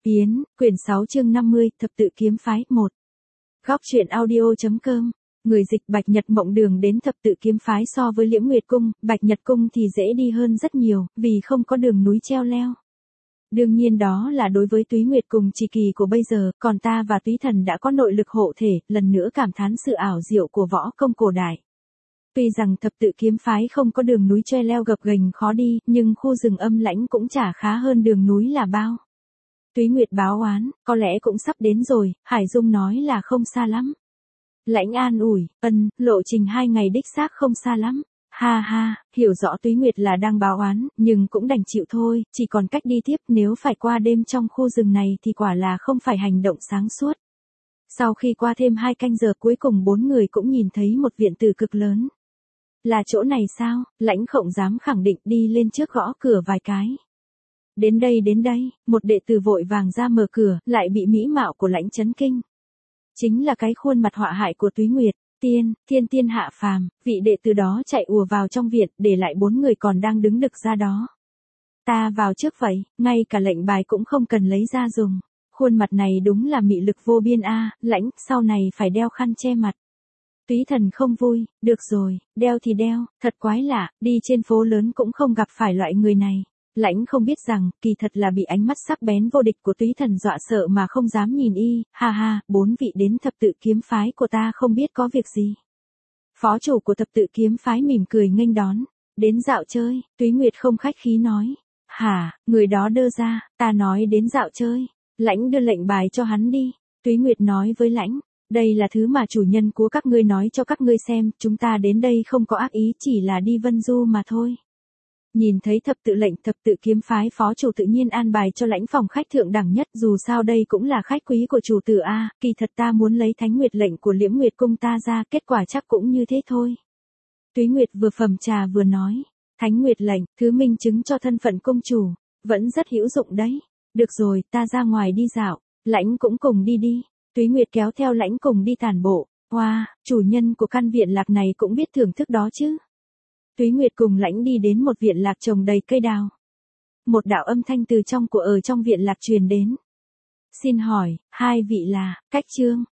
Yến, quyển 6 chương 50, thập tự kiếm phái 1. Góc truyện audio.com. Người dịch Bạch Nhật Mộng Đường đến thập tự kiếm phái so với Liễm Nguyệt Cung, Bạch Nhật Cung thì dễ đi hơn rất nhiều, vì không có đường núi treo leo. Đương nhiên đó là đối với Túy Nguyệt cùng Trì Kỳ của bây giờ, còn ta và Túy Thần đã có nội lực hộ thể, lần nữa cảm thán sự ảo diệu của võ công cổ đại. Tuy rằng thập tự kiếm phái không có đường núi treo leo gập ghềnh khó đi, nhưng khu rừng âm lãnh cũng chả khá hơn đường núi là bao. Túy Nguyệt báo oán, có lẽ cũng sắp đến rồi, Hải Dung nói là không xa lắm. Lãnh an ủi, lộ trình 2 ngày đích xác không xa lắm. Ha ha, hiểu rõ Túy Nguyệt là đang báo oán, nhưng cũng đành chịu thôi, chỉ còn cách đi tiếp, nếu phải qua đêm trong khu rừng này thì quả là không phải hành động sáng suốt. Sau khi qua thêm 2 canh giờ cuối cùng 4 người cũng nhìn thấy một viện tử cực lớn. Là chỗ này sao? Lãnh Khổng dám khẳng định, đi lên trước gõ cửa vài cái. Đến đây, một đệ tử vội vàng ra mở cửa, lại bị mỹ mạo của Lãnh chấn kinh. Chính là cái khuôn mặt họa hại của Túy Nguyệt, thiên hạ phàm, vị đệ tử đó chạy ùa vào trong viện, để lại 4 người còn đang đứng đực ra đó. Ta vào trước vậy, ngay cả lệnh bài cũng không cần lấy ra dùng. Khuôn mặt này đúng là mị lực vô biên a, Lãnh, sau này phải đeo khăn che mặt. Túy Thần không vui, được rồi, đeo thì đeo, thật quái lạ, đi trên phố lớn cũng không gặp phải loại người này. Lãnh không biết rằng, kỳ thật là bị ánh mắt sắc bén vô địch của Túy Thần dọa sợ mà không dám nhìn y, ha ha, 4 vị đến thập tự kiếm phái của ta không biết có việc gì. Phó chủ của thập tự kiếm phái mỉm cười nghênh đón, đến dạo chơi, Túy Nguyệt không khách khí nói. Hả, người đó đơ ra, ta nói đến dạo chơi. Lãnh đưa lệnh bài cho hắn đi, Túy Nguyệt nói với Lãnh. Đây là thứ mà chủ nhân của các ngươi nói cho các ngươi xem, chúng ta đến đây không có ác ý, chỉ là đi vân du mà thôi. Nhìn thấy thập tự kiếm phái phó chủ tự nhiên an bài cho Lãnh phòng khách thượng đẳng nhất, dù sao đây cũng là khách quý của chủ tử a, kỳ thật ta muốn lấy Thánh Nguyệt lệnh của Liễm Nguyệt cung ta ra, kết quả chắc cũng như thế thôi. Túy Nguyệt vừa phẩm trà vừa nói, Thánh Nguyệt lệnh, thứ minh chứng cho thân phận công chủ, vẫn rất hữu dụng đấy. Được rồi, ta ra ngoài đi dạo, Lãnh cũng cùng đi. Túy Nguyệt kéo theo Lãnh cùng đi tản bộ. Wow, chủ nhân của căn viện lạc này cũng biết thưởng thức đó chứ. Túy Nguyệt cùng Lãnh đi đến một viện lạc trồng đầy cây đào. Một đạo âm thanh từ trong viện lạc truyền đến. Xin hỏi, hai vị là, Cách Trương,